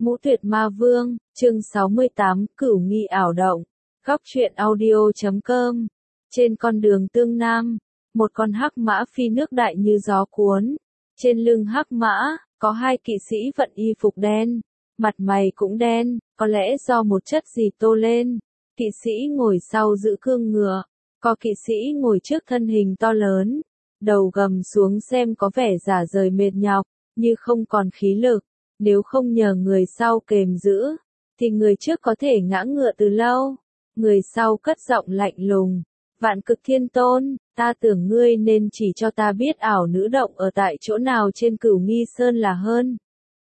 Ngũ Tuyệt Ma Vương, chương 68, Cửu Nghi ảo động. Góc truyện audio.com. Trên con đường tương nam, một con hắc mã phi nước đại như gió cuốn. Trên lưng hắc mã, có hai kỵ sĩ vận y phục đen, mặt mày cũng đen, có lẽ do một chất gì tô lên. Kỵ sĩ ngồi sau giữ cương ngựa, có kỵ sĩ ngồi trước thân hình to lớn, đầu gầm xuống xem có vẻ rả rời mệt nhọc, như không còn khí lực. Nếu không nhờ người sau kềm giữ, thì người trước có thể ngã ngựa từ lâu. Người sau cất giọng lạnh lùng, Vạn Cực Thiên Tôn, ta tưởng ngươi nên chỉ cho ta biết ảo nữ động ở tại chỗ nào trên Cửu Nghi Sơn là hơn.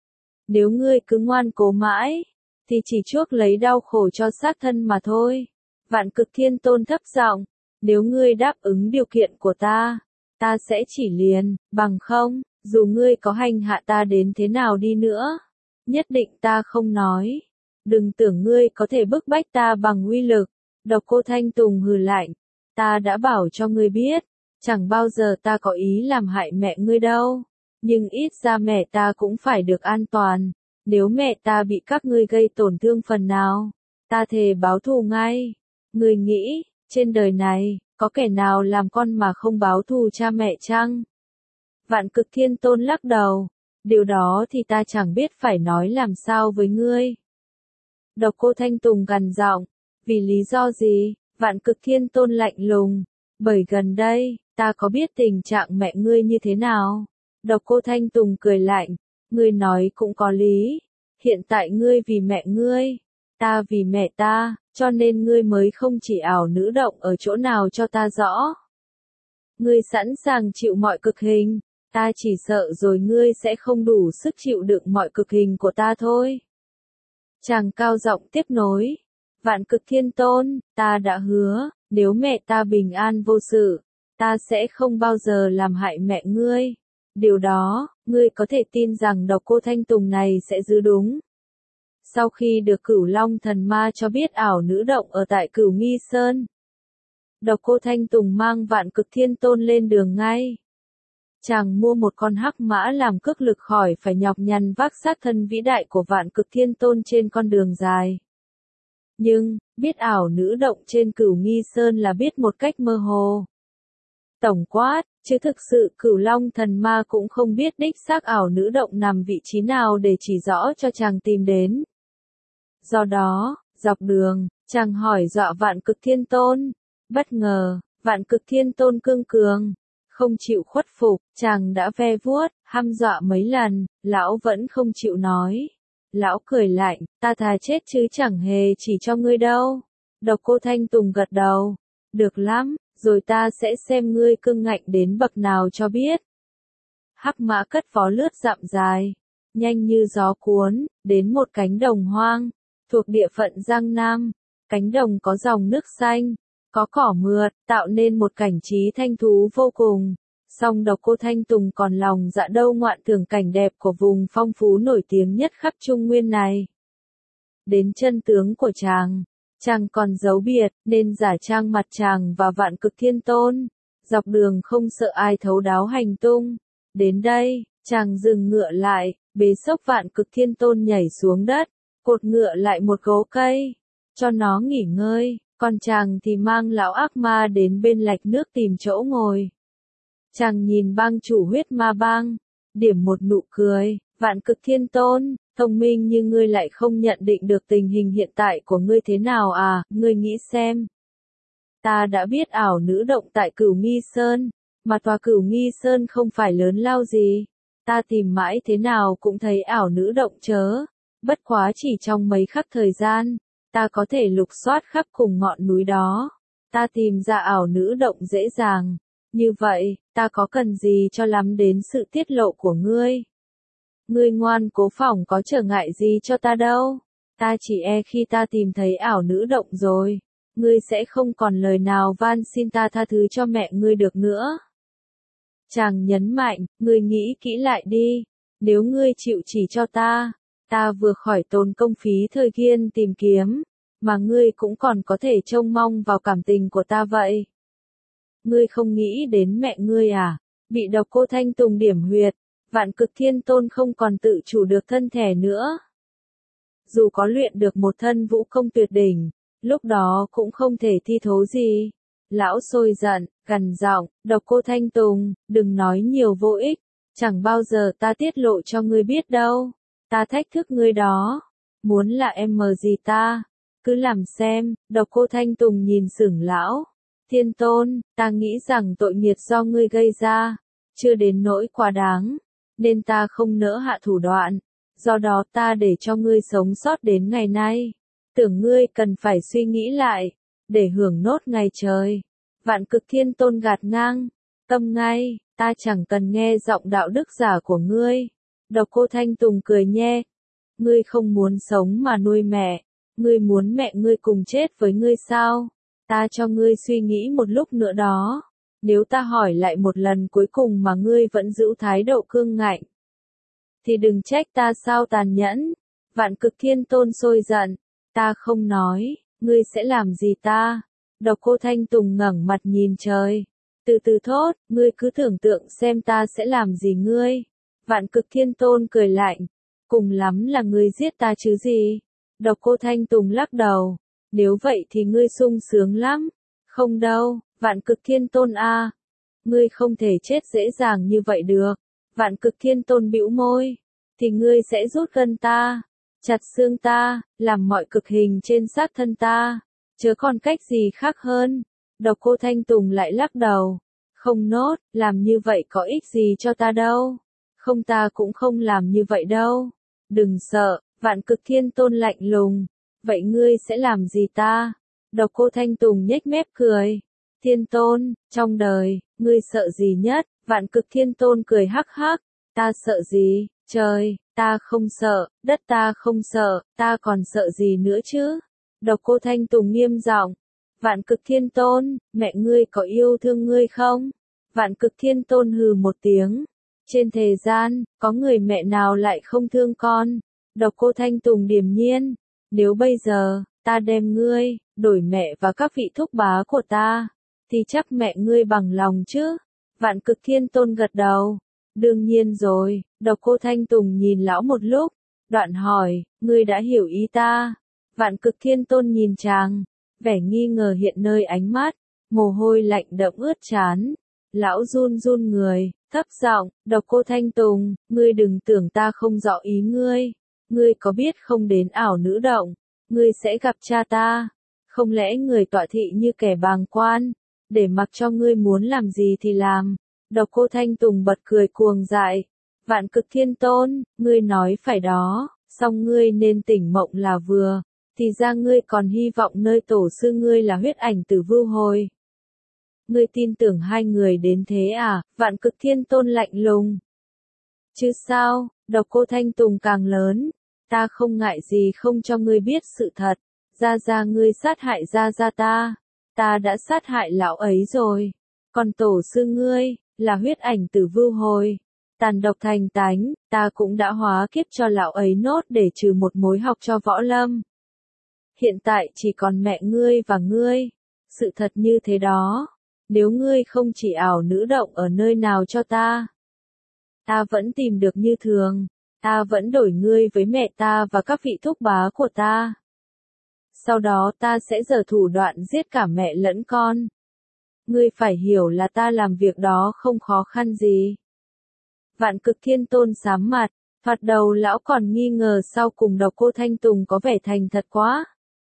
Nếu ngươi cứ ngoan cố mãi, thì chỉ chuốc lấy đau khổ cho xác thân mà thôi. Vạn Cực Thiên Tôn thấp giọng, nếu ngươi đáp ứng điều kiện của ta sẽ chỉ liền, bằng không, dù ngươi có hành hạ ta đến thế nào đi nữa, nhất định ta không nói. Đừng tưởng ngươi có thể bức bách ta bằng uy lực. Độc Cô Thanh Tùng hừ lạnh, ta đã bảo cho ngươi biết, chẳng bao giờ ta có ý làm hại mẹ ngươi đâu. Nhưng ít ra mẹ ta cũng phải được an toàn. Nếu mẹ ta bị các ngươi gây tổn thương phần nào, ta thề báo thù ngay. Ngươi nghĩ, trên đời này, có kẻ nào làm con mà không báo thù cha mẹ chăng? Vạn Cực Thiên Tôn lắc đầu, điều đó thì ta chẳng biết phải nói làm sao với ngươi. Độc Cô Thanh Tùng gằn giọng, vì lý do gì? Vạn Cực Thiên Tôn lạnh lùng, bởi gần đây, ta có biết tình trạng mẹ ngươi như thế nào. Độc Cô Thanh Tùng cười lạnh, ngươi nói cũng có lý, hiện tại ngươi vì mẹ ngươi, ta vì mẹ ta, cho nên ngươi mới không chỉ ảo nữ động ở chỗ nào cho ta rõ. Ngươi sẵn sàng chịu mọi cực hình, ta chỉ sợ rồi ngươi sẽ không đủ sức chịu đựng mọi cực hình của ta thôi. Chàng cao giọng tiếp nối, Vạn Cực Thiên Tôn, ta đã hứa, nếu mẹ ta bình an vô sự, ta sẽ không bao giờ làm hại mẹ ngươi. Điều đó, ngươi có thể tin rằng Độc Cô Thanh Tùng này sẽ giữ đúng. Sau khi được Cửu Long Thần Ma cho biết ảo nữ động ở tại Cửu Nghi Sơn, Độc Cô Thanh Tùng mang Vạn Cực Thiên Tôn lên đường ngay. Chàng mua một con hắc mã làm cước lực khỏi phải nhọc nhằn vác sát thân vĩ đại của Vạn Cực Thiên Tôn trên con đường dài. Nhưng, biết ảo nữ động trên Cửu Nghi Sơn là biết một cách mơ hồ. Tổng quát, chứ thực sự Cửu Long Thần Ma cũng không biết đích xác ảo nữ động nằm vị trí nào để chỉ rõ cho chàng tìm đến. Do đó, dọc đường, chàng hỏi dọa Vạn Cực Thiên Tôn. Bất ngờ, Vạn Cực Thiên Tôn cương cường, không chịu khuất phục, chàng đã ve vuốt, hăm dọa mấy lần, lão vẫn không chịu nói. Lão cười lạnh, ta thà chết chứ chẳng hề chỉ cho ngươi đâu. Độc Cô Thanh Tùng gật đầu, được lắm, rồi ta sẽ xem ngươi cương ngạnh đến bậc nào cho biết. Hắc mã cất vó lướt dặm dài, nhanh như gió cuốn, đến một cánh đồng hoang, thuộc địa phận Giang Nam. Cánh đồng có dòng nước xanh, có cỏ mượt, tạo nên một cảnh trí thanh thú vô cùng. Song Độc Cô Thanh Tùng còn lòng dạ đâu ngoạn thưởng cảnh đẹp của vùng phong phú nổi tiếng nhất khắp Trung Nguyên này. Đến chân tướng của chàng còn giấu biệt, nên giả trang mặt chàng và Vạn Cực Thiên Tôn, dọc đường không sợ ai thấu đáo hành tung. Đến đây, chàng dừng ngựa lại, bế xốc Vạn Cực Thiên Tôn nhảy xuống đất, cột ngựa lại một gấu cây, cho nó nghỉ ngơi, còn chàng thì mang lão ác ma đến bên lạch nước tìm chỗ ngồi. Chàng nhìn bang chủ Huyết Ma Bang, điểm một nụ cười, Vạn Cực Thiên Tôn, thông minh như ngươi lại không nhận định được tình hình hiện tại của ngươi thế nào à, ngươi nghĩ xem. Ta đã biết ảo nữ động tại Cửu Nghi Sơn, mà tòa Cửu Nghi Sơn không phải lớn lao gì. Ta tìm mãi thế nào cũng thấy ảo nữ động chớ, bất quá chỉ trong mấy khắc thời gian, ta có thể lục soát khắp cùng ngọn núi đó. Ta tìm ra ảo nữ động dễ dàng. Như vậy, ta có cần gì cho lắm đến sự tiết lộ của ngươi? Ngươi ngoan cố phỏng có trở ngại gì cho ta đâu. Ta chỉ khi ta tìm thấy ảo nữ động rồi, ngươi sẽ không còn lời nào van xin ta tha thứ cho mẹ ngươi được nữa. Chàng nhấn mạnh, ngươi nghĩ kỹ lại đi. Nếu ngươi chịu chỉ cho ta vừa khỏi tốn công phí thời gian tìm kiếm, mà ngươi cũng còn có thể trông mong vào cảm tình của ta vậy. Ngươi không nghĩ đến mẹ ngươi à? Bị Độc Cô Thanh Tùng điểm huyệt, Vạn Cực Thiên Tôn không còn tự chủ được thân thể nữa. dù có luyện được một thân vũ công tuyệt đỉnh, lúc đó cũng không thể thi thố gì. Lão sôi giận, gằn giọng, Độc Cô Thanh Tùng, đừng nói nhiều vô ích, chẳng bao giờ ta tiết lộ cho ngươi biết đâu, ta thách thức ngươi đó, muốn là em mờ gì ta, cứ làm xem. Độc Cô Thanh Tùng nhìn Xưởng Lão, Thiên Tôn, ta nghĩ rằng tội nghiệt do ngươi gây ra, chưa đến nỗi quá đáng, nên ta không nỡ hạ thủ đoạn, do đó ta để cho ngươi sống sót đến ngày nay, tưởng ngươi cần phải suy nghĩ lại, để hưởng nốt ngày trời. Vạn Cực Thiên Tôn gạt ngang, câm ngay, ta chẳng cần nghe giọng đạo đức giả của ngươi. Độc Cô Thanh Tùng cười nhe, ngươi không muốn sống mà nuôi mẹ, ngươi muốn mẹ ngươi cùng chết với ngươi sao? Ta cho ngươi suy nghĩ một lúc nữa đó, nếu ta hỏi lại một lần cuối cùng mà ngươi vẫn giữ thái độ cương ngạnh, thì đừng trách ta sao tàn nhẫn. Vạn Cực Thiên Tôn sôi giận, ta không nói, ngươi sẽ làm gì ta? Độc Cô Thanh Tùng ngẩng mặt nhìn trời, từ từ thốt, ngươi cứ tưởng tượng xem ta sẽ làm gì ngươi. Vạn Cực Thiên Tôn cười lạnh, cùng lắm là ngươi giết ta chứ gì. Độc Cô Thanh Tùng lắc đầu, nếu vậy thì ngươi sung sướng lắm. Không đâu, Vạn Cực Thiên Tôn a, ngươi không thể chết dễ dàng như vậy được. Vạn Cực Thiên Tôn bĩu môi, thì ngươi sẽ rút gân ta, chặt xương ta, làm mọi cực hình trên xác thân ta, chớ còn cách gì khác hơn. Độc Cô Thanh Tùng lại lắc đầu, không nốt, làm như vậy có ích gì cho ta đâu. Không, ta cũng không làm như vậy đâu. Đừng sợ. Vạn Cực Thiên Tôn lạnh lùng, vậy ngươi sẽ làm gì ta? Độc Cô Thanh Tùng nhếch mép cười, Thiên Tôn, trong đời, ngươi sợ gì nhất? Vạn Cực Thiên Tôn cười hắc hắc, ta sợ gì? Trời, ta không sợ, đất ta không sợ, ta còn sợ gì nữa chứ? Độc Cô Thanh Tùng nghiêm giọng, Vạn Cực Thiên Tôn, mẹ ngươi có yêu thương ngươi không? Vạn Cực Thiên Tôn hừ một tiếng, trên thế gian, có người mẹ nào lại không thương con? Độc Cô Thanh Tùng điềm nhiên, nếu bây giờ, ta đem ngươi, đổi mẹ và các vị thúc bá của ta, thì chắc mẹ ngươi bằng lòng chứ? Vạn Cực Thiên Tôn gật đầu, đương nhiên rồi. Độc Cô Thanh Tùng nhìn lão một lúc, đoạn hỏi, ngươi đã hiểu ý ta? Vạn Cực Thiên Tôn nhìn chàng, vẻ nghi ngờ hiện nơi ánh mắt, mồ hôi lạnh đẫm ướt trán. Lão run run người, thấp giọng, Độc Cô Thanh Tùng, ngươi đừng tưởng ta không rõ ý ngươi. Ngươi có biết không, đến ảo nữ động, ngươi sẽ gặp cha ta. Không lẽ người tọa thị như kẻ bàng quan, để mặc cho ngươi muốn làm gì thì làm? Độc Cô Thanh Tùng bật cười cuồng dại. Vạn Cực Thiên Tôn, ngươi nói phải đó, song ngươi nên tỉnh mộng là vừa, thì ra ngươi còn hy vọng nơi tổ sư ngươi là Huyết Ảnh Tử Vưu hồi. Ngươi tin tưởng hai người đến thế à? Vạn Cực Thiên Tôn lạnh lùng. Chứ sao? Độc Cô Thanh Tùng càng lớn, ta không ngại gì không cho ngươi biết sự thật. Gia ngươi sát hại gia ta đã sát hại lão ấy rồi. Còn tổ sư ngươi, là Huyết Ảnh Tử Vưu hồi, tàn độc thành tánh, ta cũng đã hóa kiếp cho lão ấy nốt để trừ một mối học cho võ lâm. Hiện tại chỉ còn mẹ ngươi và ngươi. Sự thật như thế đó. Nếu ngươi không chỉ ảo nữ động ở nơi nào cho ta, ta vẫn tìm được như thường. Ta vẫn đổi ngươi với mẹ ta và các vị thúc bá của ta. Sau đó ta sẽ giở thủ đoạn giết cả mẹ lẫn con. Ngươi phải hiểu là ta làm việc đó không khó khăn gì. Vạn Cực Thiên Tôn sám mặt, thoạt đầu lão còn nghi ngờ, sau cùng Độc Cô Thanh Tùng có vẻ thành thật quá.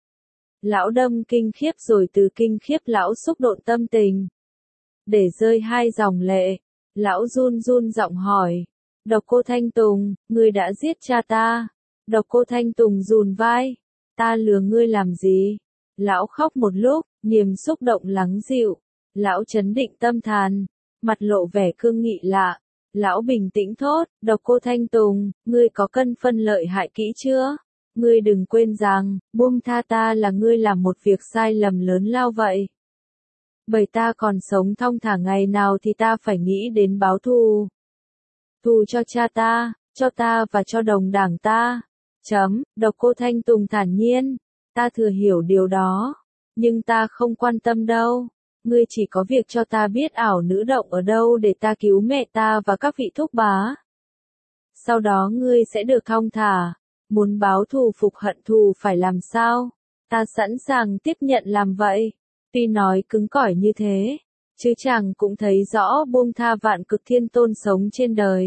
Lão đâm kinh khiếp, rồi từ kinh khiếp lão xúc động tâm tình, để rơi hai dòng lệ. Lão run run giọng hỏi, Độc Cô Thanh Tùng, ngươi đã giết cha ta. Độc Cô Thanh Tùng rùn vai, ta lừa ngươi làm gì? Lão khóc một lúc, niềm xúc động lắng dịu. Lão trấn định tâm thần, mặt lộ vẻ cương nghị lạ. Lão bình tĩnh thốt, Độc Cô Thanh Tùng, ngươi có cân phân lợi hại kỹ chưa? Ngươi đừng quên rằng, buông tha ta là ngươi làm một việc sai lầm lớn lao vậy. Bởi ta còn sống thong thả ngày nào thì ta phải nghĩ đến báo thù. Thù cho cha ta, cho ta và cho đồng đảng ta. Độc Cô Thanh Tùng thản nhiên, ta thừa hiểu điều đó, nhưng ta không quan tâm đâu. Ngươi chỉ có việc cho ta biết ảo nữ động ở đâu để ta cứu mẹ ta và các vị thúc bá. Sau đó ngươi sẽ được thong thả. Muốn báo thù phục hận thù phải làm sao? Ta sẵn sàng tiếp nhận làm vậy. Tuy nói cứng cỏi như thế, chứ chàng cũng thấy rõ buông tha Vạn Cực Thiên Tôn sống trên đời.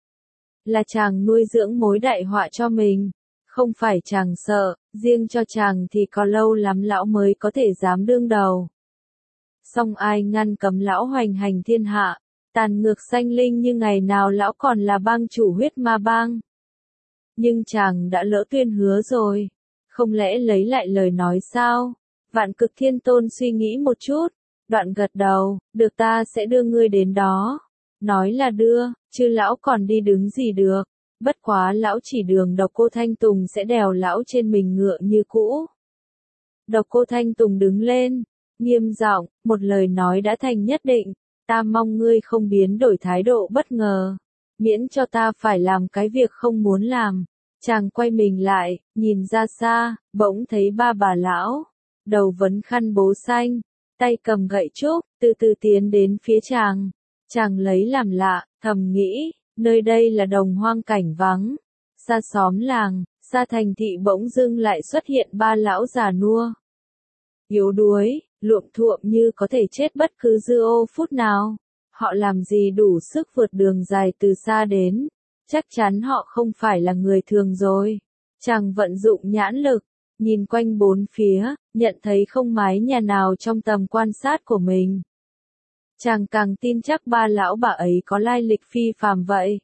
Là chàng nuôi dưỡng mối đại họa cho mình. Không phải chàng sợ, riêng cho chàng thì có lâu lắm lão mới có thể dám đương đầu. Song ai ngăn cấm lão hoành hành thiên hạ, tàn ngược sanh linh như ngày nào lão còn là bang chủ huyết ma bang. Nhưng chàng đã lỡ tuyên hứa rồi, không lẽ lấy lại lời nói sao? Vạn Cực Thiên Tôn suy nghĩ một chút, đoạn gật đầu, được ta sẽ đưa ngươi đến đó. Nói là đưa, chứ lão còn đi đứng gì được. Bất quá lão chỉ đường Độc Cô Thanh Tùng sẽ đèo lão trên mình ngựa như cũ. Độc Cô Thanh Tùng đứng lên, nghiêm giọng, một lời nói đã thành nhất định, ta mong ngươi không biến đổi thái độ bất ngờ, miễn cho ta phải làm cái việc không muốn làm. Chàng quay mình lại, nhìn ra xa, bỗng thấy ba bà lão, đầu vấn khăn bố xanh, tay cầm gậy trúc, từ từ tiến đến phía chàng. Chàng lấy làm lạ, thầm nghĩ, nơi đây là đồng hoang cảnh vắng, xa xóm làng, xa thành thị bỗng dưng lại xuất hiện ba lão già nua. Yếu đuối, luộm thuộm như có thể chết bất cứ giây phút nào. Họ làm gì đủ sức vượt đường dài từ xa đến, chắc chắn họ không phải là người thường rồi. Chàng vận dụng nhãn lực, nhìn quanh bốn phía, nhận thấy không mái nhà nào trong tầm quan sát của mình. Chàng càng tin chắc ba lão bà ấy có lai lịch phi phàm vậy.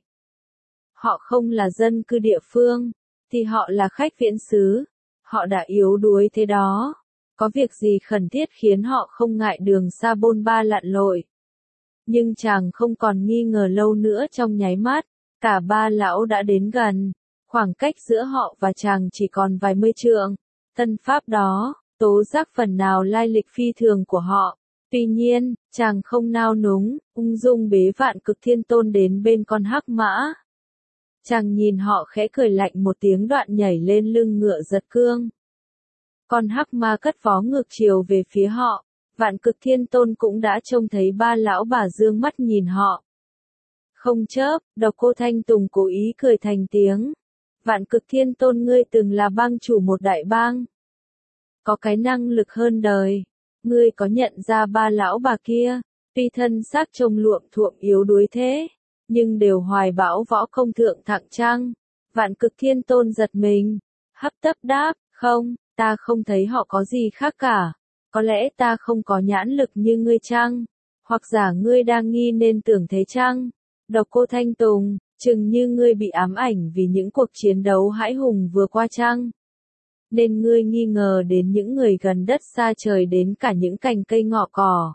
Họ không là dân cư địa phương, thì họ là khách viễn xứ. Họ đã yếu đuối thế đó. Có việc gì khẩn thiết khiến họ không ngại đường xa bôn ba lặn lội. Nhưng chàng không còn nghi ngờ lâu nữa, trong nháy mắt, cả ba lão đã đến gần. Khoảng cách giữa họ và chàng chỉ còn vài mươi trượng. Tân pháp đó, tố giác phần nào lai lịch phi thường của họ. Tuy nhiên, chàng không nao núng, ung dung bế Vạn Cực Thiên Tôn đến bên con hắc mã. Chàng nhìn họ khẽ cười lạnh một tiếng, đoạn nhảy lên lưng ngựa giật cương. Con hắc ma cất vó ngược chiều về phía họ. Vạn Cực Thiên Tôn cũng đã trông thấy ba lão bà dương mắt nhìn họ. Không chớp, Độc Cô Thanh Tùng cố ý cười thành tiếng. Vạn Cực Thiên Tôn, ngươi từng là bang chủ một đại bang, có cái năng lực hơn đời. Ngươi có nhận ra ba lão bà kia, tuy thân xác trông luộm thuộm yếu đuối thế, nhưng đều hoài bão võ công thượng thặng chăng? Vạn Cực Thiên Tôn giật mình, hấp tấp đáp, không, ta không thấy họ có gì khác cả. Có lẽ ta không có nhãn lực như ngươi chăng? Hoặc giả ngươi đang nghi nên tưởng thế chăng? Độc Cô Thanh Tùng, chừng như ngươi bị ám ảnh vì những cuộc chiến đấu hãi hùng vừa qua chăng? Nên ngươi nghi ngờ đến những người gần đất xa trời, đến cả những cành cây ngọ cỏ.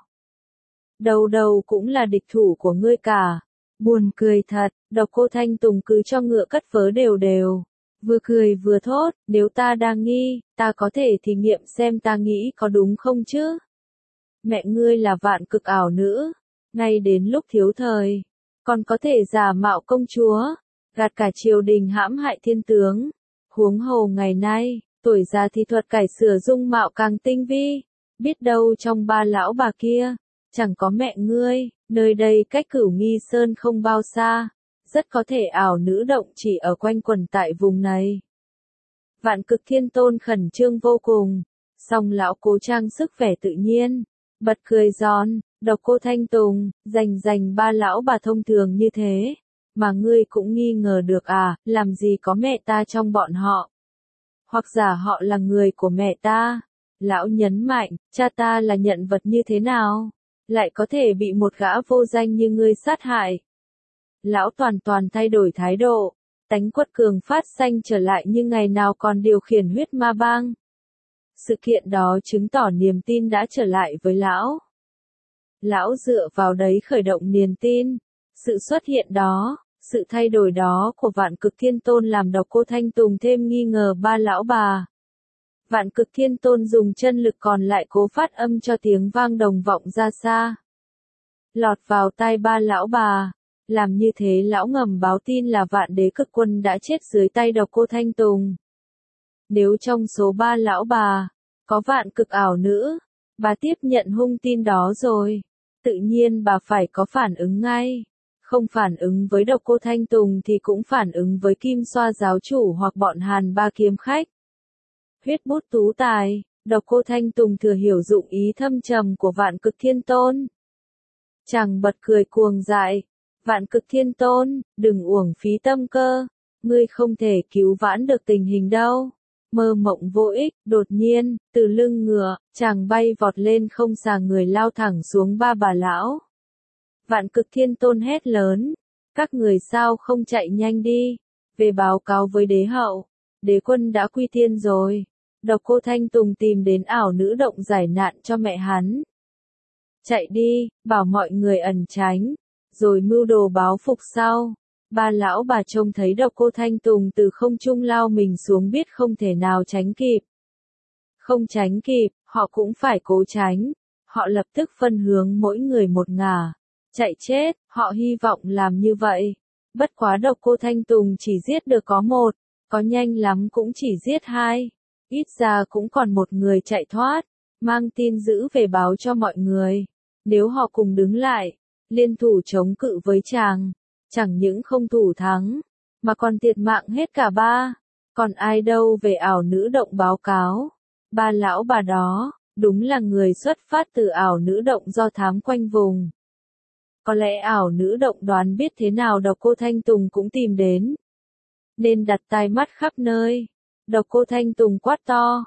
Đầu đầu cũng là địch thủ của ngươi cả. Buồn cười thật, Độc Cô Thanh Tùng cứ cho ngựa cất vớ đều đều. Vừa cười vừa thốt, nếu ta đang nghi, ta có thể thí nghiệm xem ta nghĩ có đúng không chứ? Mẹ ngươi là Vạn Cực ảo nữ, ngay đến lúc thiếu thời, còn có thể giả mạo công chúa, gạt cả triều đình hãm hại thiên tướng. Huống hồ ngày nay, tuổi già thì thuật cải sửa dung mạo càng tinh vi, biết đâu trong ba lão bà kia, chẳng có mẹ ngươi. Nơi đây cách Cửu Nghi Sơn không bao xa, rất có thể ảo nữ động chỉ ở quanh quẩn tại vùng này. Vạn Cực Thiên Tôn khẩn trương vô cùng, song lão cố trang sức vẻ tự nhiên, bật cười giòn. Độc Cô Thanh Tùng, rành ba lão bà thông thường như thế, mà ngươi cũng nghi ngờ được à? Làm gì có mẹ ta trong bọn họ? Hoặc giả họ là người của mẹ ta? Lão nhấn mạnh, cha ta là nhân vật như thế nào, lại có thể bị một gã vô danh như ngươi sát hại? Lão toàn thay đổi thái độ, tánh quật cường phát sanh trở lại như ngày nào còn điều khiển huyết ma bang. Sự kiện đó chứng tỏ niềm tin đã trở lại với lão. Lão dựa vào đấy khởi động niềm tin. Sự xuất hiện đó, sự thay đổi đó của Vạn Cực Thiên Tôn làm Độc Cô Thanh Tùng thêm nghi ngờ ba lão bà. Vạn Cực Thiên Tôn dùng chân lực còn lại cố phát âm cho tiếng vang đồng vọng ra xa, lọt vào tai ba lão bà. Làm như thế lão ngầm báo tin là Vạn Đế Cực Quân đã chết dưới tay Độc Cô Thanh Tùng. Nếu trong số ba lão bà, có Vạn Cực ảo nữ, bà tiếp nhận hung tin đó rồi, tự nhiên bà phải có phản ứng ngay. Không phản ứng với Độc Cô Thanh Tùng thì cũng phản ứng với Kim Xoa giáo chủ hoặc bọn Hàn Ba kiếm khách. Huyết bút tú tài, Độc Cô Thanh Tùng thừa hiểu dụng ý thâm trầm của Vạn Cực Thiên Tôn. Chàng bật cười cuồng dại, Vạn Cực Thiên Tôn, đừng uổng phí tâm cơ, ngươi không thể cứu vãn được tình hình đâu. Mơ mộng vô ích, đột nhiên, từ lưng ngựa, chàng bay vọt lên không xà người lao thẳng xuống ba bà lão. Vạn Cực Thiên Tôn hét lớn, các người sao không chạy nhanh đi, về báo cáo với đế hậu, đế quân đã quy tiên rồi. Độc Cô Thanh Tùng tìm đến ảo nữ động giải nạn cho mẹ hắn. Chạy đi, bảo mọi người ẩn tránh, rồi mưu đồ báo phục sau. Ba lão bà trông thấy Độc Cô Thanh Tùng từ không trung lao mình xuống biết không thể nào tránh kịp. Không tránh kịp, họ cũng phải cố tránh. Họ lập tức phân hướng mỗi người một ngả. Chạy chết, họ hy vọng làm như vậy. Bất quá Độc Cô Thanh Tùng chỉ giết được có một, có nhanh lắm cũng chỉ giết hai. Ít ra cũng còn một người chạy thoát, mang tin dữ về báo cho mọi người. Nếu họ cùng đứng lại, liên thủ chống cự với chàng, chẳng những không thủ thắng, mà còn thiệt mạng hết cả ba. Còn ai đâu về ảo nữ động báo cáo. Ba lão bà đó, đúng là người xuất phát từ ảo nữ động do thám quanh vùng. Có lẽ ảo nữ động đoán biết thế nào Độc Cô Thanh Tùng cũng tìm đến, nên đặt tai mắt khắp nơi. Độc Cô Thanh Tùng quát to,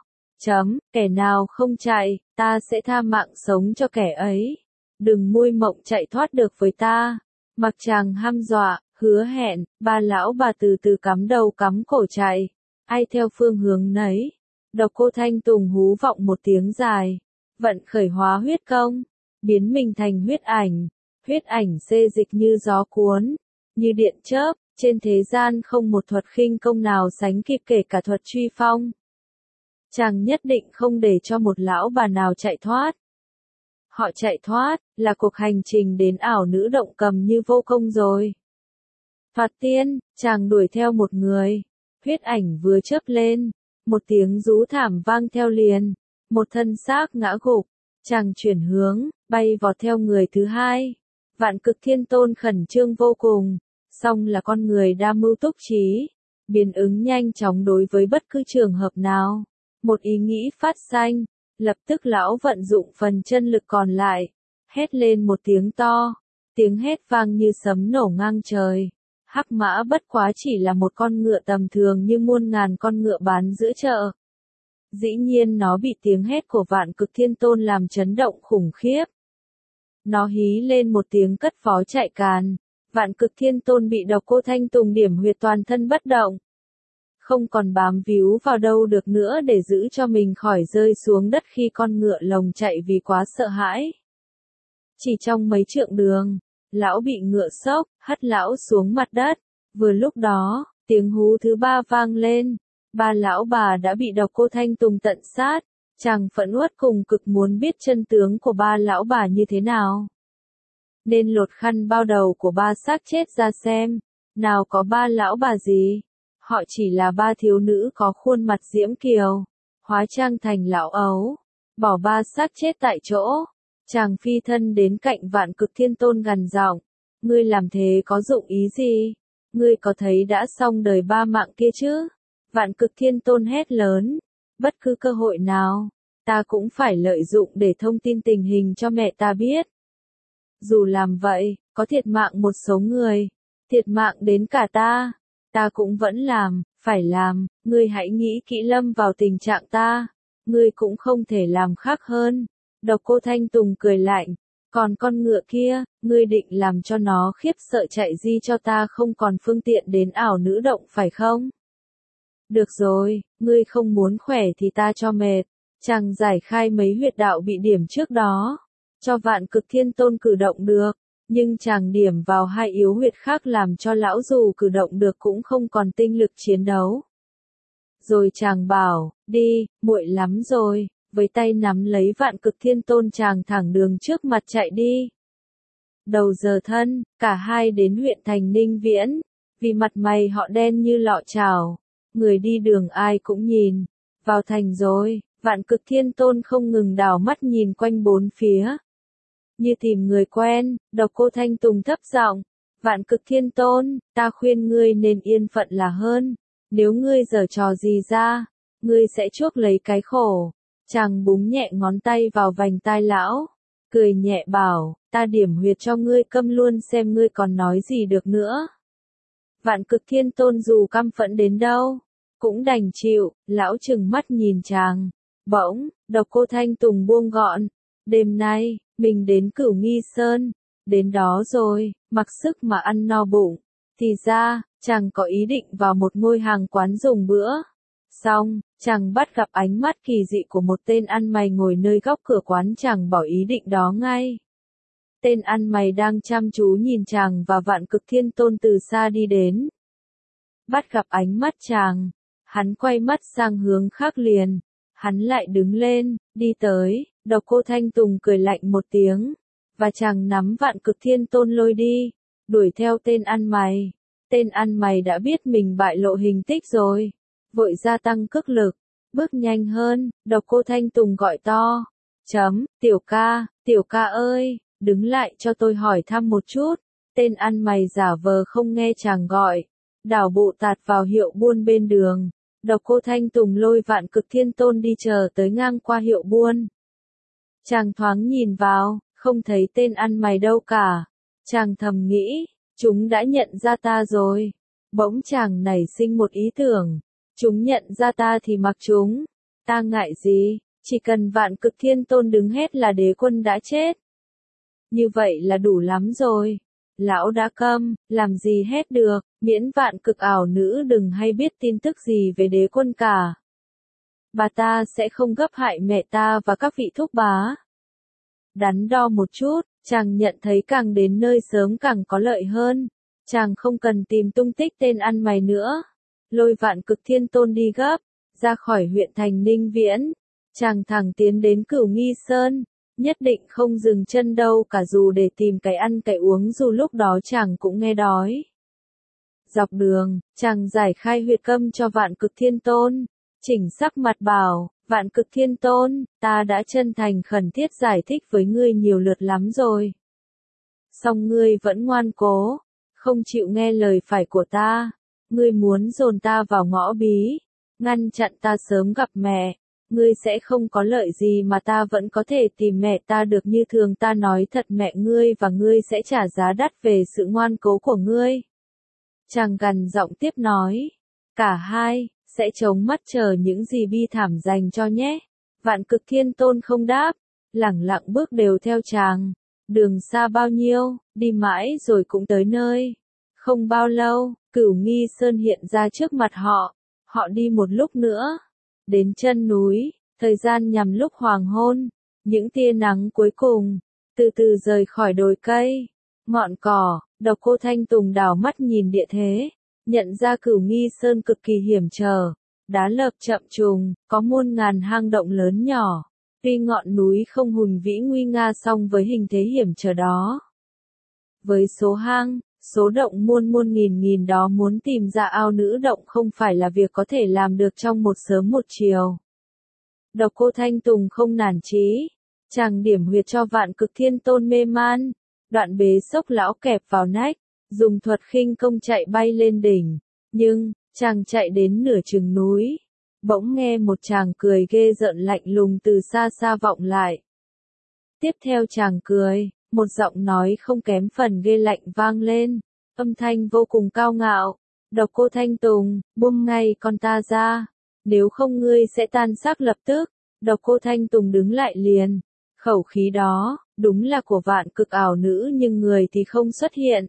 kẻ nào không chạy, ta sẽ tha mạng sống cho kẻ ấy. Đừng mui mộng chạy thoát được với ta. Mặc chàng hăm dọa, hứa hẹn, ba lão bà từ từ cắm đầu cắm cổ chạy. Ai theo phương hướng nấy. Độc Cô Thanh Tùng hú vọng một tiếng dài. Vận khởi hóa huyết công. Biến mình thành huyết ảnh. Huyết ảnh xê dịch như gió cuốn. Như điện chớp. Trên thế gian không một thuật khinh công nào sánh kịp kể cả thuật truy phong. Chàng nhất định không để cho một lão bà nào chạy thoát. Họ chạy thoát, là cuộc hành trình đến ảo nữ động cầm như vô công rồi. Thoạt tiên, chàng đuổi theo một người. Huyết ảnh vừa chớp lên. Một tiếng rú thảm vang theo liền. Một thân xác ngã gục. Chàng chuyển hướng, bay vọt theo người thứ hai. Vạn Cực Thiên Tôn khẩn trương vô cùng. Song là con người đa mưu túc trí. Biến ứng nhanh chóng đối với bất cứ trường hợp nào. Một ý nghĩ phát sanh. Lập tức lão vận dụng phần chân lực còn lại. Hét lên một tiếng to. Tiếng hét vang như sấm nổ ngang trời. Hắc mã bất quá chỉ là một con ngựa tầm thường như muôn ngàn con ngựa bán giữa chợ. Dĩ nhiên nó bị tiếng hét của Vạn Cực Thiên Tôn làm chấn động khủng khiếp. Nó hí lên một tiếng cất phó chạy càn. Vạn Cực Thiên Tôn bị Độc Cô Thanh Tùng điểm huyệt toàn thân bất động. Không còn bám víu vào đâu được nữa để giữ cho mình khỏi rơi xuống đất khi con ngựa lồng chạy vì quá sợ hãi. Chỉ trong mấy trượng đường, lão bị ngựa xốc, hất lão xuống mặt đất. Vừa lúc đó, tiếng hú thứ ba vang lên. Ba lão bà đã bị Độc Cô Thanh Tùng tận sát. Chàng phẫn uất cùng cực muốn biết chân tướng của ba lão bà như thế nào. Nên lột khăn bao đầu của ba xác chết ra xem. Nào có ba lão bà gì. Họ chỉ là ba thiếu nữ có khuôn mặt diễm kiều. Hóa trang thành lão ấu. Bỏ ba xác chết tại chỗ. Chàng phi thân đến cạnh Vạn Cực Thiên Tôn gằn giọng. Ngươi làm thế có dụng ý gì? Ngươi có thấy đã xong đời ba mạng kia chứ? Vạn Cực Thiên Tôn hét lớn. Bất cứ cơ hội nào, ta cũng phải lợi dụng để thông tin tình hình cho mẹ ta biết. Dù làm vậy, có thiệt mạng một số người, thiệt mạng đến cả ta cũng vẫn làm, phải làm. Ngươi hãy nghĩ kỹ lâm vào tình trạng ta, ngươi cũng không thể làm khác hơn. Độc Cô Thanh Tùng cười lạnh, còn con ngựa kia, ngươi định làm cho nó khiếp sợ chạy di cho ta không còn phương tiện đến ảo nữ động phải không? Được rồi, ngươi không muốn khỏe thì ta cho mệt. Chàng giải khai mấy huyệt đạo bị điểm trước đó, cho Vạn Cực Thiên Tôn cử động được, nhưng chàng điểm vào hai yếu huyệt khác làm cho lão dù cử động được cũng không còn tinh lực chiến đấu. Rồi chàng bảo, đi, muội lắm rồi, với tay nắm lấy Vạn Cực Thiên Tôn chàng thẳng đường trước mặt chạy đi. Đầu giờ thân, cả hai đến huyện thành Ninh Viễn, vì mặt mày họ đen như lọ chảo, người đi đường ai cũng nhìn. Vào thành rồi, Vạn Cực Thiên Tôn không ngừng đảo mắt nhìn quanh bốn phía. Như tìm người quen, Độc Cô Thanh Tùng thấp giọng, Vạn Cực Thiên Tôn, ta khuyên ngươi nên yên phận là hơn. Nếu ngươi giở trò gì ra, ngươi sẽ chuốc lấy cái khổ. Chàng búng nhẹ ngón tay vào vành tai lão, cười nhẹ bảo, ta điểm huyệt cho ngươi câm luôn xem ngươi còn nói gì được nữa. Vạn Cực Thiên Tôn dù căm phẫn đến đâu, cũng đành chịu, lão trừng mắt nhìn chàng. Bỗng, Độc Cô Thanh Tùng buông gọn, đêm nay, mình đến Cửu Nghi Sơn, đến đó rồi, mặc sức mà ăn no bụng. Thì ra, chàng có ý định vào một ngôi hàng quán dùng bữa. Xong, chàng bắt gặp ánh mắt kỳ dị của một tên ăn mày ngồi nơi góc cửa quán, chàng bỏ ý định đó ngay. Tên ăn mày đang chăm chú nhìn chàng và Vạn Cực Thiên Tôn từ xa đi đến. Bắt gặp ánh mắt chàng, hắn quay mắt sang hướng khác liền. Hắn lại đứng lên, đi tới, Độc Cô Thanh Tùng cười lạnh một tiếng. Và chàng nắm Vạn Cực Thiên Tôn lôi đi, đuổi theo tên ăn mày. Tên ăn mày đã biết mình bại lộ hình tích rồi, vội gia tăng cước lực, bước nhanh hơn. Độc Cô Thanh Tùng gọi to, tiểu ca ơi, đứng lại cho tôi hỏi thăm một chút. Tên ăn mày giả vờ không nghe chàng gọi, đảo bộ tạt vào hiệu buôn bên đường. Độc Cô Thanh Tùng lôi Vạn Cực Thiên Tôn đi chờ tới ngang qua hiệu buôn. Chàng thoáng nhìn vào, không thấy tên ăn mày đâu cả. Chàng thầm nghĩ, chúng đã nhận ra ta rồi. Bỗng chàng nảy sinh một ý tưởng, chúng nhận ra ta thì mặc chúng. Ta ngại gì, chỉ cần Vạn Cực Thiên Tôn đứng hết là đế quân đã chết. Như vậy là đủ lắm rồi. Lão đã câm, làm gì hết được, miễn Vạn Cực ảo nữ đừng hay biết tin tức gì về đế quân cả. Bà ta sẽ không gấp hại mẹ ta và các vị thúc bá. Đắn đo một chút, chàng nhận thấy càng đến nơi sớm càng có lợi hơn. Chàng không cần tìm tung tích tên ăn mày nữa. Lôi Vạn Cực Thiên Tôn đi gấp, ra khỏi huyện thành Ninh Viễn. Chàng thẳng tiến đến Cửu Nghi Sơn. Nhất định không dừng chân đâu cả dù để tìm cái ăn cái uống dù lúc đó chàng cũng nghe đói. Dọc đường, chàng giải khai huyệt câm cho Vạn Cực Thiên Tôn. Chỉnh sắc mặt bảo, Vạn Cực Thiên Tôn, ta đã chân thành khẩn thiết giải thích với ngươi nhiều lượt lắm rồi. Song ngươi vẫn ngoan cố, không chịu nghe lời phải của ta. Ngươi muốn dồn ta vào ngõ bí, ngăn chặn ta sớm gặp mẹ. Ngươi sẽ không có lợi gì mà ta vẫn có thể tìm mẹ ta được như thường ta nói thật mẹ ngươi và ngươi sẽ trả giá đắt về sự ngoan cố của ngươi. Chàng gằn giọng tiếp nói, cả hai, sẽ chống mắt chờ những gì bi thảm dành cho nhé. Vạn Cực Thiên Tôn không đáp, lẳng lặng bước đều theo chàng. Đường xa bao nhiêu, đi mãi rồi cũng tới nơi. Không bao lâu, Cửu Nghi Sơn hiện ra trước mặt họ. Họ đi một lúc nữa. Đến chân núi, thời gian nhằm lúc hoàng hôn, những tia nắng cuối cùng, từ từ rời khỏi đồi cây, ngọn cỏ. Độc Cô Thanh Tùng đảo mắt nhìn địa thế, nhận ra Cửu Nghi Sơn cực kỳ hiểm trở, đá lợp chậm trùng, có muôn ngàn hang động lớn nhỏ. Tuy ngọn núi không hùng vĩ nguy nga song với hình thế hiểm trở đó, với số hang, số động muôn muôn nghìn đó muốn tìm ra ao nữ động không phải là việc có thể làm được trong một sớm một chiều. Độc Cô Thanh Tùng không nản chí, chàng điểm huyệt cho Vạn Cực Thiên Tôn mê man, đoạn bế sốc lão kẹp vào nách, dùng thuật khinh công chạy bay lên đỉnh. Nhưng, chàng chạy đến nửa chừng núi, bỗng nghe một chàng cười ghê rợn lạnh lùng từ xa xa vọng lại. Tiếp theo chàng cười, một giọng nói không kém phần ghê lạnh vang lên, âm thanh vô cùng cao ngạo. Độc Cô Thanh Tùng, buông ngay con ta ra, nếu không ngươi sẽ tan xác lập tức. Độc Cô Thanh Tùng đứng lại liền, khẩu khí đó, đúng là của Vạn Cực ảo nữ nhưng người thì không xuất hiện.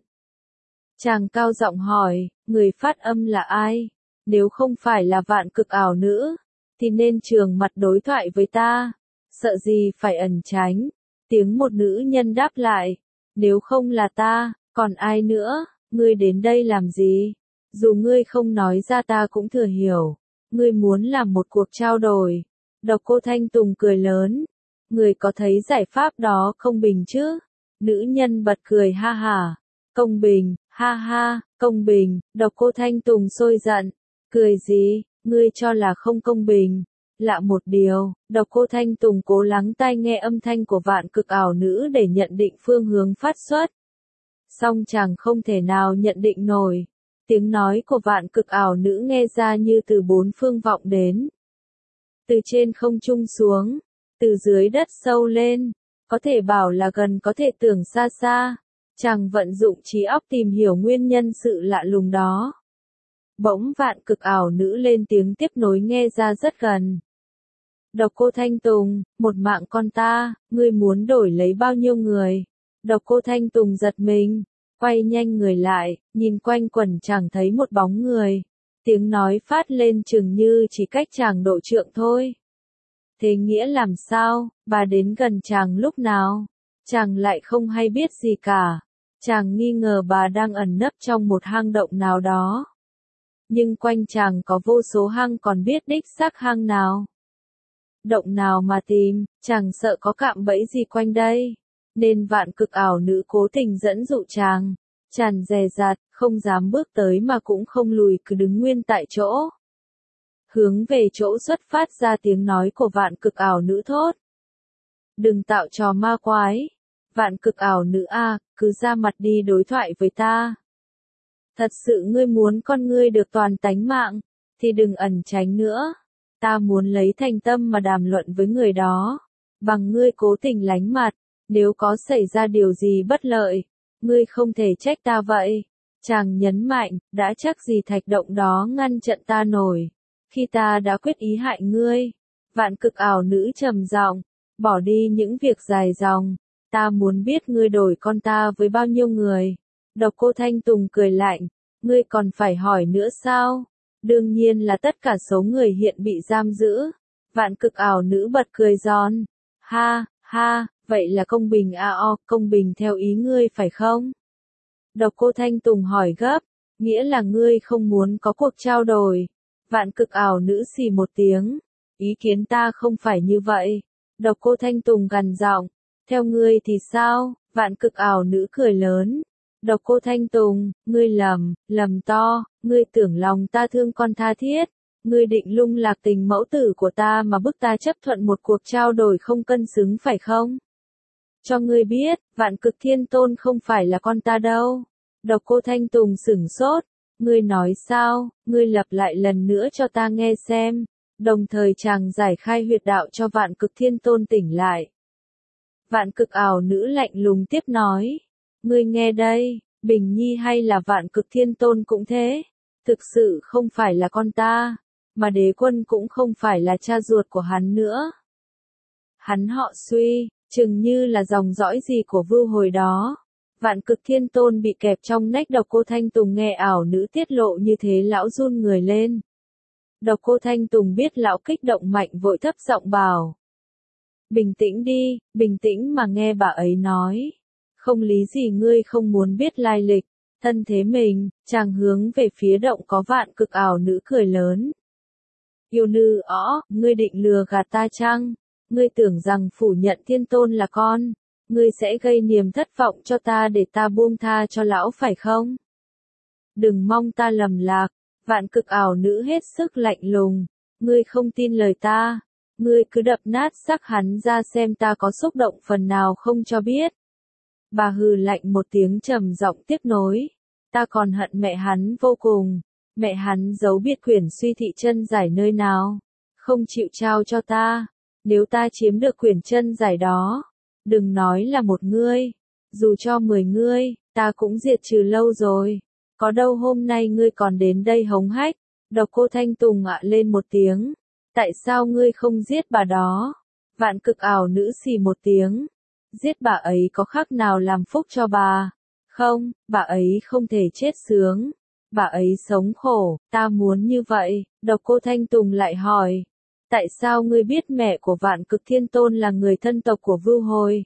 Chàng cao giọng hỏi, người phát âm là ai? Nếu không phải là Vạn Cực ảo nữ, thì nên trường mặt đối thoại với ta, sợ gì phải ẩn tránh. Tiếng một nữ nhân đáp lại, nếu không là ta, còn ai nữa, ngươi đến đây làm gì? Dù ngươi không nói ra ta cũng thừa hiểu, ngươi muốn làm một cuộc trao đổi. Độc Cô Thanh Tùng cười lớn, người có thấy giải pháp đó không bình chứ? Nữ nhân bật cười ha hả, công bình, ha ha, công bình. Độc Cô Thanh Tùng sôi giận, cười gì, ngươi cho là không công bình. Lạ một điều, Độc Cô Thanh Tùng cố lắng tai nghe âm thanh của Vạn Cực ảo nữ để nhận định phương hướng phát xuất. Song chàng không thể nào nhận định nổi. Tiếng nói của vạn cực ảo nữ nghe ra như từ bốn phương vọng đến. Từ trên không trung xuống, từ dưới đất sâu lên, có thể bảo là gần có thể tưởng xa xa. Chàng vận dụng trí óc tìm hiểu nguyên nhân sự lạ lùng đó. Bỗng vạn cực ảo nữ lên tiếng tiếp nối nghe ra rất gần. Độc Cô Thanh Tùng, một mạng con ta, ngươi muốn đổi lấy bao nhiêu người? Độc Cô Thanh Tùng giật mình, quay nhanh người lại, nhìn quanh quẩn chẳng thấy một bóng người. Tiếng nói phát lên chừng như chỉ cách chàng độ trượng thôi. Thế nghĩa làm sao, bà đến gần chàng lúc nào? Chàng lại không hay biết gì cả. Chàng nghi ngờ bà đang ẩn nấp trong một hang động nào đó. Nhưng quanh chàng có vô số hang, còn biết đích xác hang nào. Động nào mà tìm, chàng sợ có cạm bẫy gì quanh đây. Nên vạn cực ảo nữ cố tình dẫn dụ chàng. Chàng dè dặt, không dám bước tới mà cũng không lùi, cứ đứng nguyên tại chỗ. Hướng về chỗ xuất phát ra tiếng nói của vạn cực ảo nữ thốt. Đừng tạo trò ma quái. Vạn cực ảo nữ a, cứ ra mặt đi đối thoại với ta. Thật sự ngươi muốn con ngươi được toàn tánh mạng, thì đừng ẩn tránh nữa. Ta muốn lấy thành tâm mà đàm luận với người đó. Bằng ngươi cố tình lánh mặt, nếu có xảy ra điều gì bất lợi, ngươi không thể trách ta vậy. Chàng nhấn mạnh, đã chắc gì thạch động đó ngăn chặn ta nổi. Khi ta đã quyết ý hại ngươi. Vạn cực ảo nữ trầm giọng, bỏ đi những việc dài dòng. Ta muốn biết ngươi đổi con ta với bao nhiêu người. Độc Cô Thanh Tùng cười lạnh, ngươi còn phải hỏi nữa sao? Đương nhiên là tất cả số người hiện bị giam giữ. Vạn cực ảo nữ bật cười giòn. Ha, ha, vậy là công bình công bình theo ý ngươi phải không? Độc Cô Thanh Tùng hỏi gấp, nghĩa là ngươi không muốn có cuộc trao đổi. Vạn cực ảo nữ xì một tiếng, ý kiến ta không phải như vậy. Độc Cô Thanh Tùng gằn giọng, theo ngươi thì sao? Vạn cực ảo nữ cười lớn. Độc Cô Thanh Tùng, ngươi lầm to, ngươi tưởng lòng ta thương con tha thiết. Ngươi định lung lạc tình mẫu tử của ta mà bức ta chấp thuận một cuộc trao đổi không cân xứng phải không? Cho ngươi biết, Vạn Cực Thiên Tôn không phải là con ta đâu. Độc Cô Thanh Tùng sửng sốt. Ngươi nói sao? Ngươi lặp lại lần nữa cho ta nghe xem. Đồng thời chàng giải khai huyệt đạo cho Vạn Cực Thiên Tôn tỉnh lại. Vạn Cực ảo nữ lạnh lùng tiếp nói. Ngươi nghe đây, Bình Nhi hay là Vạn Cực Thiên Tôn cũng thế. Thực sự không phải là con ta, mà Đế Quân cũng không phải là cha ruột của hắn nữa. Hắn họ Suy, chừng như là dòng dõi gì của Vưu hồi đó. Vạn Cực Thiên Tôn bị kẹp trong nách. Độc Cô Thanh Tùng nghe ảo nữ tiết lộ như thế lão run người lên. Độc Cô Thanh Tùng biết lão kích động mạnh vội thấp giọng bảo. Bình tĩnh đi, bình tĩnh mà nghe bà ấy nói. Không lý gì ngươi không muốn biết lai lịch, thân thế mình. Chàng hướng về phía động có Vạn Cực ảo nữ cười lớn. Yêu nữ ngươi định lừa gạt ta chăng? Ngươi tưởng rằng phủ nhận Thiên Tôn là con, ngươi sẽ gây niềm thất vọng cho ta để ta buông tha cho lão phải không? Đừng mong ta lầm lạc. Vạn Cực ảo nữ hết sức lạnh lùng. Ngươi không tin lời ta, ngươi cứ đập nát xác hắn ra xem ta có xúc động phần nào không cho biết. Bà hừ lạnh một tiếng trầm giọng tiếp nối. Ta còn hận mẹ hắn vô cùng. Mẹ hắn giấu biệt quyển Suy Thị Chân Giải nơi nào, không chịu trao cho ta. Nếu ta chiếm được quyển chân giải đó, đừng nói là một ngươi, dù cho 10 ngươi, ta cũng diệt trừ lâu rồi. Có đâu hôm nay ngươi còn đến đây hống hách. Độc Cô Thanh Tùng ạ lên một tiếng. Tại sao ngươi không giết bà đó? Vạn Cực ảo nữ xì một tiếng. Giết bà ấy có khác nào làm phúc cho bà? Không, bà ấy không thể chết sướng. Bà ấy sống khổ, ta muốn như vậy. Độc Cô Thanh Tùng lại hỏi. Tại sao ngươi biết mẹ của Vạn Cực Thiên Tôn là người thân tộc của Vưu Hồi?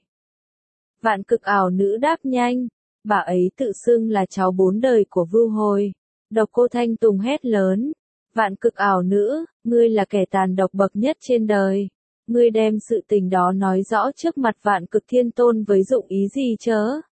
Vạn Cực ảo nữ đáp nhanh. Bà ấy tự xưng là cháu 4 đời của Vưu Hồi. Độc Cô Thanh Tùng hét lớn. Vạn Cực ảo nữ, ngươi là kẻ tàn độc bậc nhất trên đời. Ngươi đem sự tình đó nói rõ trước mặt Vạn Cực Thiên Tôn với dụng ý gì chớ?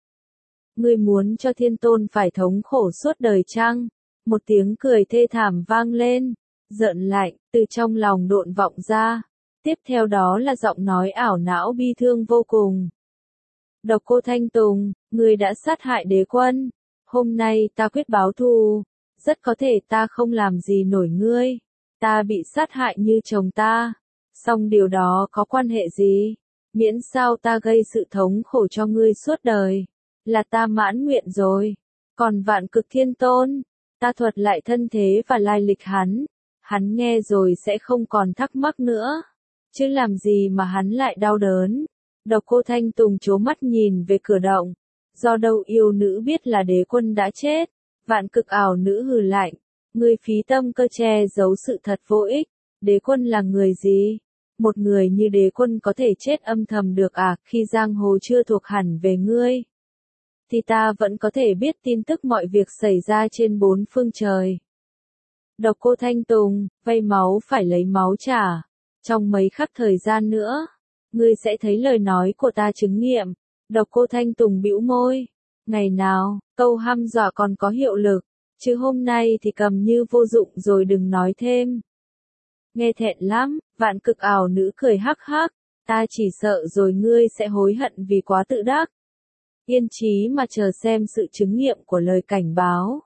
Ngươi muốn cho Thiên Tôn phải thống khổ suốt đời chăng? Một tiếng cười thê thảm vang lên, rợn lạnh, từ trong lòng độn vọng ra. Tiếp theo đó là giọng nói ảo não bi thương vô cùng. Độc Cô Thanh Tùng, ngươi đã sát hại đế quân. Hôm nay ta quyết báo thù. Rất có thể ta không làm gì nổi ngươi. Ta bị sát hại như chồng ta. Song điều đó có quan hệ gì? Miễn sao ta gây sự thống khổ cho ngươi suốt đời. Là ta mãn nguyện rồi. Còn Vạn Cực Thiên Tôn, ta thuật lại thân thế và lai lịch hắn. Hắn nghe rồi sẽ không còn thắc mắc nữa. Chứ làm gì mà hắn lại đau đớn. Độc Cô Thanh Tùng trố mắt nhìn về cửa động. Do đâu yêu nữ biết là đế quân đã chết. Vạn Cực ảo nữ hừ lạnh. Ngươi phí tâm cơ che giấu sự thật vô ích. Đế quân là người gì? Một người như đế quân có thể chết âm thầm được à? Khi giang hồ chưa thuộc hẳn về ngươi, thì ta vẫn có thể biết tin tức mọi việc xảy ra trên bốn phương trời. Độc Cô Thanh Tùng, vay máu phải lấy máu trả. Trong mấy khắc thời gian nữa, ngươi sẽ thấy lời nói của ta chứng nghiệm. Độc Cô Thanh Tùng bĩu môi. Ngày nào, câu hăm dọa còn có hiệu lực, chứ hôm nay thì cầm như vô dụng rồi đừng nói thêm. Nghe thẹn lắm, Vạn Cực ảo nữ cười hắc hắc. Ta chỉ sợ rồi ngươi sẽ hối hận vì quá tự đắc. Yên trí mà chờ xem sự chứng nghiệm của lời cảnh báo.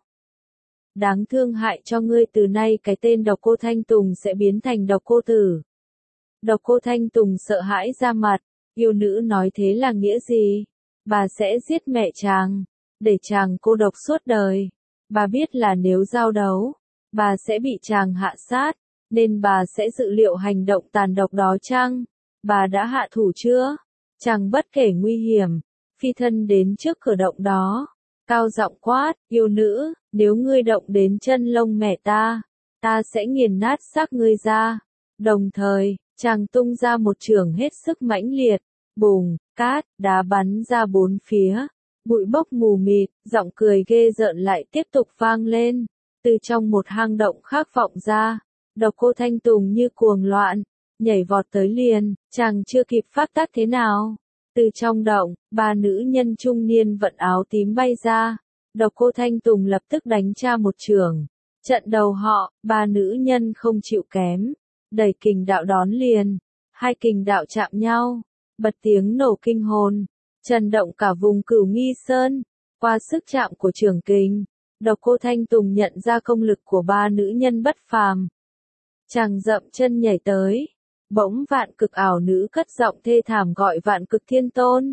Đáng thương hại cho ngươi, từ nay cái tên Độc Cô Thanh Tùng sẽ biến thành Độc Cô Tử. Độc Cô Thanh Tùng sợ hãi ra mặt. Yêu nữ nói thế là nghĩa gì? Bà sẽ giết mẹ chàng, để chàng cô độc suốt đời. Bà biết là nếu giao đấu, bà sẽ bị chàng hạ sát, nên bà sẽ dự liệu hành động tàn độc đó chăng? Bà đã hạ thủ chưa? Chàng bất kể nguy hiểm, phi thân đến trước cửa động đó, cao giọng quát, yêu nữ, nếu ngươi động đến chân lông mẹ ta, ta sẽ nghiền nát xác ngươi ra. Đồng thời, chàng tung ra một chưởng hết sức mãnh liệt, bùng, cát, đá bắn ra bốn phía, bụi bốc mù mịt, giọng cười ghê rợn lại tiếp tục vang lên, từ trong một hang động khác vọng ra. Độc Cô Thanh Tùng như cuồng loạn, nhảy vọt tới liền, chàng chưa kịp phát tác thế nào. Từ trong động, ba nữ nhân trung niên vận áo tím bay ra. Độc Cô Thanh Tùng lập tức đánh tra một chưởng. Trận đầu họ, ba nữ nhân không chịu kém, đẩy kình đạo đón liền. Hai kình đạo chạm nhau, bật tiếng nổ kinh hồn, chấn động cả vùng Cửu Nghi Sơn. Qua sức chạm của chưởng kình, Độc Cô Thanh Tùng nhận ra công lực của ba nữ nhân bất phàm. Chàng dậm chân nhảy tới. Bỗng Vạn Cực ảo nữ cất giọng thê thảm gọi Vạn Cực Thiên Tôn.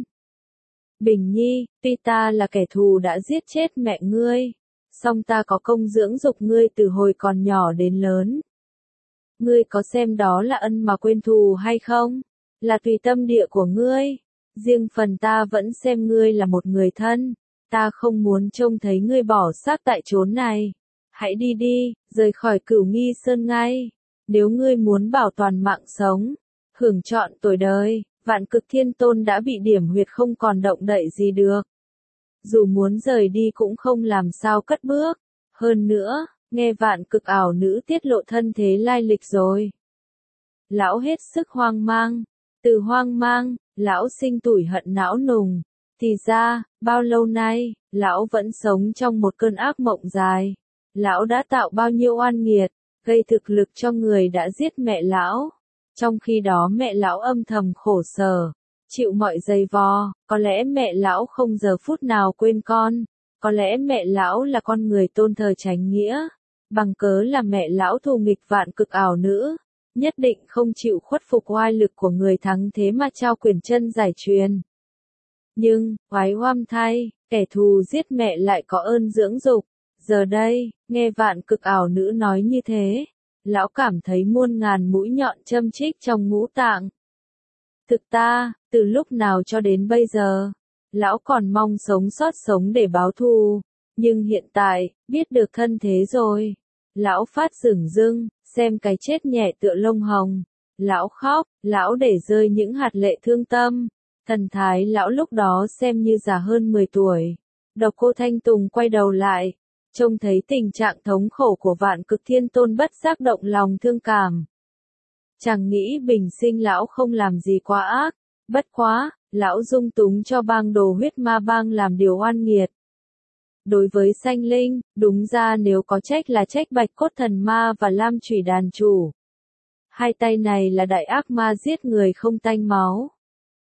Bình Nhi, tuy ta là kẻ thù đã giết chết mẹ ngươi, song ta có công dưỡng dục ngươi từ hồi còn nhỏ đến lớn. Ngươi có xem đó là ân mà quên thù hay không? Là tùy tâm địa của ngươi. Riêng phần ta vẫn xem ngươi là một người thân. Ta không muốn trông thấy ngươi bỏ xác tại chốn này. Hãy đi đi, rời khỏi Cửu Nghi Sơn ngay. Nếu ngươi muốn bảo toàn mạng sống, hưởng trọn tuổi đời, Vạn Cực Thiên Tôn đã bị điểm huyệt không còn động đậy gì được. Dù muốn rời đi cũng không làm sao cất bước. Hơn nữa, nghe Vạn Cực ảo nữ tiết lộ thân thế lai lịch rồi. Lão hết sức hoang mang. Từ hoang mang, lão sinh tủi hận não nùng. Thì ra, bao lâu nay, lão vẫn sống trong một cơn ác mộng dài. Lão đã tạo bao nhiêu oan nghiệt, gây thực lực cho người đã giết mẹ lão. Trong khi đó mẹ lão âm thầm khổ sở, chịu mọi giày vò, có lẽ mẹ lão không giờ phút nào quên con, có lẽ mẹ lão là con người tôn thờ chánh nghĩa, bằng cớ là mẹ lão thù nghịch Vạn Cực ảo nữ, nhất định không chịu khuất phục oai lực của người thắng thế mà trao quyền chân giải truyền. Nhưng, oái oăm thay, kẻ thù giết mẹ lại có ơn dưỡng dục. Giờ đây, nghe Vạn Cực ảo nữ nói như thế, lão cảm thấy muôn ngàn mũi nhọn châm chích trong ngũ tạng. Thực ta, từ lúc nào cho đến bây giờ, lão còn mong sống sót sống để báo thù, nhưng hiện tại, biết được thân thế rồi, lão phát dửng dưng, xem cái chết nhẹ tựa lông hồng, lão khóc, lão để rơi những hạt lệ thương tâm, thần thái lão lúc đó xem như già hơn 10 tuổi. Độc Cô Thanh Tùng quay đầu lại, trông thấy tình trạng thống khổ của Vạn Cực Thiên Tôn bất giác động lòng thương cảm. Chàng nghĩ bình sinh lão không làm gì quá ác, bất quá, lão dung túng cho bang đồ huyết ma bang làm điều oan nghiệt. Đối với Sanh Linh, đúng ra nếu có trách là trách Bạch Cốt Thần Ma và Lam Chủy Đàn Chủ. Hai tay này là đại ác ma giết người không tanh máu.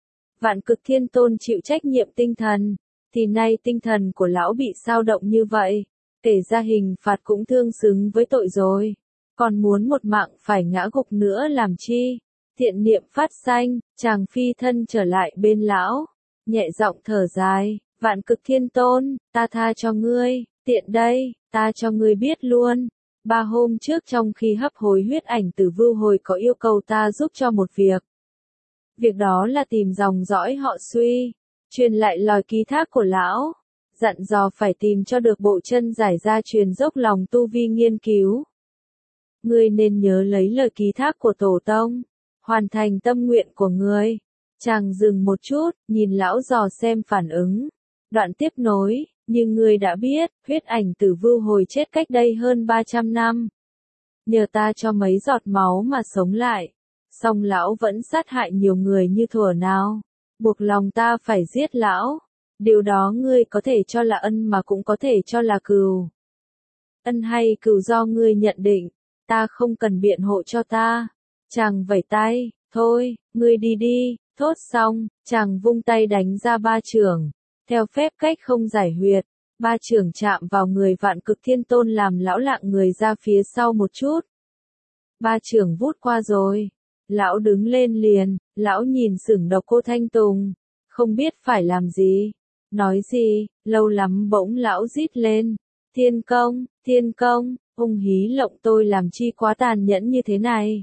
Vạn Cực Thiên Tôn chịu trách nhiệm tinh thần, thì nay tinh thần của lão bị xao động như vậy, kể ra hình phạt cũng tương xứng với tội rồi, còn muốn một mạng phải ngã gục nữa làm chi? Thiện niệm phát sanh, chàng phi thân trở lại bên lão, nhẹ giọng thở dài, Vạn Cực Thiên Tôn, ta tha cho ngươi, tiện đây, ta cho ngươi biết luôn. 3 hôm trước trong khi hấp hối huyết ảnh tử vưu hồi có yêu cầu ta giúp cho một việc. Việc đó là tìm dòng dõi họ Suy, truyền lại lời ký thác của lão, dặn dò phải tìm cho được bộ chân giải ra truyền dốc lòng tu vi nghiên cứu. Ngươi nên nhớ lấy lời ký thác của tổ tông, hoàn thành tâm nguyện của ngươi. Chàng dừng một chút, nhìn lão dò xem phản ứng. Đoạn tiếp nối, như ngươi đã biết, huyết ảnh tử vưu hồi chết cách đây hơn 300 năm. Nhờ ta cho mấy giọt máu mà sống lại. Song lão vẫn sát hại nhiều người như thuở nào. Buộc lòng ta phải giết lão. Điều đó ngươi có thể cho là ân mà cũng có thể cho là cừu. Ân hay cừu do ngươi nhận định, ta không cần biện hộ cho ta. Chàng vẩy tay, thôi, ngươi đi đi, thốt xong, chàng vung tay đánh ra 3 chưởng. Theo phép cách không giải huyệt, 3 chưởng chạm vào người Vạn Cực Thiên Tôn làm lão lạng người ra phía sau một chút. 3 chưởng vút qua rồi. Lão đứng lên liền, lão nhìn sửng Độc Cô Thanh Tùng, không biết phải làm gì, nói gì, lâu lắm bỗng lão rít lên, thiên công, ung hí lộng tôi làm chi quá tàn nhẫn như thế này.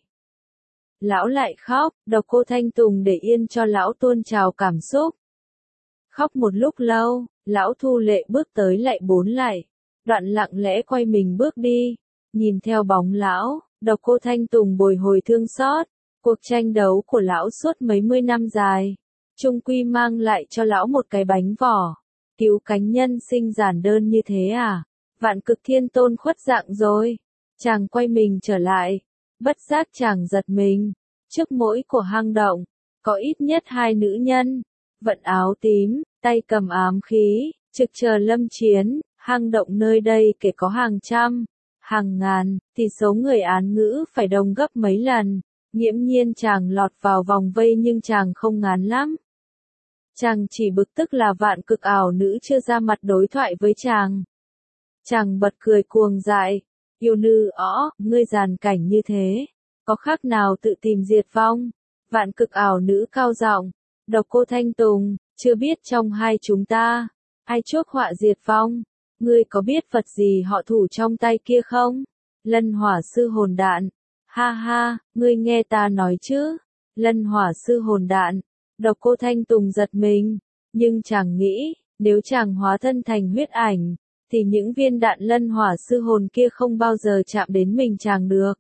Lão lại khóc, Độc Cô Thanh Tùng để yên cho lão tuôn trào cảm xúc. Khóc một lúc lâu, lão thu lệ bước tới lại 4 lại, đoạn lặng lẽ quay mình bước đi, nhìn theo bóng lão, Độc Cô Thanh Tùng bồi hồi thương xót. Cuộc tranh đấu của lão suốt mấy mươi năm dài, chung quy mang lại cho lão một cái bánh vỏ. Cứu cánh nhân sinh giản đơn như thế à? Vạn Cực Thiên Tôn khuất dạng rồi. Chàng quay mình trở lại, bất giác chàng giật mình. Trước mỗi của hang động, có ít nhất 2 nữ nhân, vận áo tím, tay cầm ám khí, trực chờ lâm chiến. Hang động nơi đây kể có hàng trăm, hàng ngàn, thì số người án ngữ phải đông gấp mấy lần. Nghiễm nhiên chàng lọt vào vòng vây nhưng chàng không ngán lắm. Chàng chỉ bực tức là Vạn Cực ảo nữ chưa ra mặt đối thoại với chàng. Chàng bật cười cuồng dại, yêu nữ ngươi giàn cảnh như thế, có khác nào tự tìm diệt vong? Vạn Cực ảo nữ cao giọng, Độc Cô Thanh Tùng, chưa biết trong hai chúng ta, ai chuốc họa diệt vong, ngươi có biết vật gì họ thủ trong tay kia không? Lân Hỏa Sư Hồn Đạn. Ha ha, ngươi nghe ta nói chứ, Lân Hỏa Sư Hồn Đạn. Độc Cô Thanh Tùng giật mình, nhưng chàng nghĩ, nếu chàng hóa thân thành huyết ảnh, thì những viên đạn Lân Hỏa Sư Hồn kia không bao giờ chạm đến mình chàng được.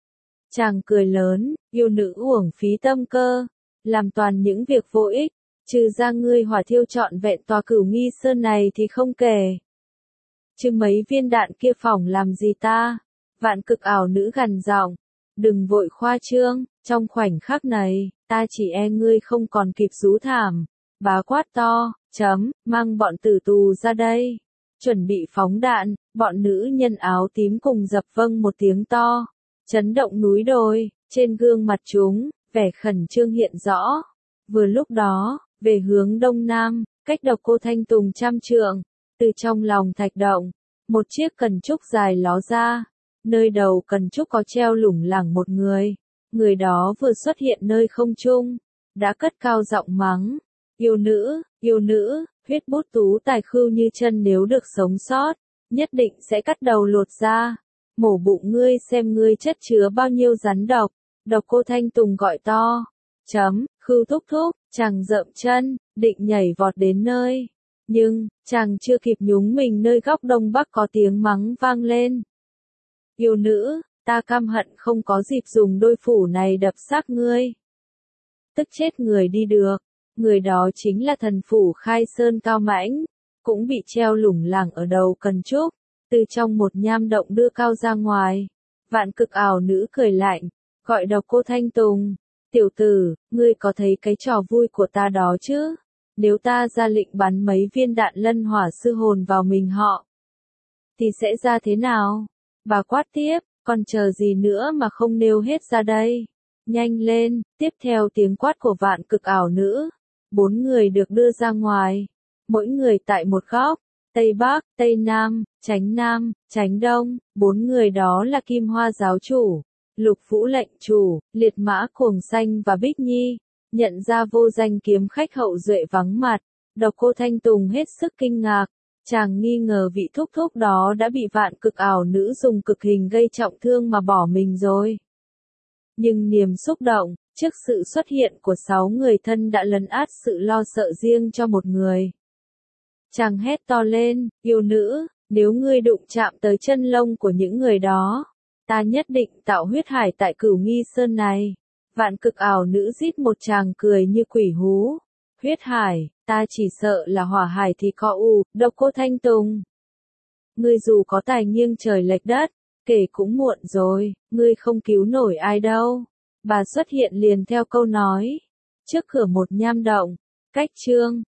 Chàng cười lớn, yêu nữ uổng phí tâm cơ, làm toàn những việc vô ích, trừ ra ngươi hỏa thiêu trọn vẹn tòa Cửu Nghi Sơn này thì không kể. Chứ mấy viên đạn kia phỏng làm gì ta? Vạn Cực ảo nữ gằn giọng. Đừng vội khoa trương, trong khoảnh khắc này, ta chỉ e ngươi không còn kịp rú thảm. Bá quát to, mang bọn tử tù ra đây. Chuẩn bị phóng đạn, bọn nữ nhân áo tím cùng dập vâng một tiếng to. Chấn động núi đồi, trên gương mặt chúng, vẻ khẩn trương hiện rõ. Vừa lúc đó, về hướng đông nam, cách Độc Cô Thanh Tùng 100 trượng, từ trong lòng thạch động, một chiếc cần trúc dài ló ra. Nơi đầu cần trúc có treo lủng lẳng một người đó vừa xuất hiện nơi không trung, đã cất cao giọng mắng, yêu nữ, huyết bút tú tài khưu như chân nếu được sống sót, nhất định sẽ cắt đầu lột ra, mổ bụng ngươi xem ngươi chất chứa bao nhiêu rắn độc. Độc Cô Thanh Tùng gọi to, khưu thúc thúc, chàng rợm chân, định nhảy vọt đến nơi, nhưng, chàng chưa kịp nhúng mình nơi góc đông bắc có tiếng mắng vang lên. Yêu nữ, ta căm hận không có dịp dùng đôi phủ này đập xác ngươi. Tức chết người đi được, người đó chính là thần phủ Khai Sơn Cao Mãnh, cũng bị treo lủng lẳng ở đầu cần trúc, từ trong một nham động đưa cao ra ngoài. Vạn Cực ảo nữ cười lạnh, gọi Độc Cô Thanh Tùng, tiểu tử, ngươi có thấy cái trò vui của ta đó chứ? Nếu ta ra lệnh bắn mấy viên đạn Lân Hỏa Sư Hồn vào mình họ, thì sẽ ra thế nào? Bà quát tiếp, còn chờ gì nữa mà không nêu hết ra đây? Nhanh lên, tiếp theo tiếng quát của Vạn Cực ảo nữ. 4 người được đưa ra ngoài, mỗi người tại một góc, Tây Bắc, Tây Nam, Chánh Đông, 4 người đó là Kim Hoa giáo chủ, Lục Vũ lệnh chủ, Liệt Mã Cuồng Xanh và Bích Nhi. Nhận ra vô danh kiếm khách Hậu Duệ vắng mặt, Độc Cô Thanh Tùng hết sức kinh ngạc, chàng nghi ngờ vị thúc thúc đó đã bị vạn cực ảo nữ dùng cực hình gây trọng thương mà bỏ mình rồi. Nhưng niềm xúc động, trước sự xuất hiện của 6 người thân đã lấn át sự lo sợ riêng cho một người. Chàng hét to lên, yêu nữ, nếu ngươi đụng chạm tới chân lông của những người đó, ta nhất định tạo huyết hải tại Cửu Nghi Sơn này. Vạn cực ảo nữ rít một tràng cười như quỷ hú. Huyết hải, ta chỉ sợ là hỏa hải thì có Độc Cô Thanh Tùng. Ngươi dù có tài nghiêng trời lệch đất, kể cũng muộn rồi, ngươi không cứu nổi ai đâu. Bà xuất hiện liền theo câu nói. Trước cửa một nham động, cách chương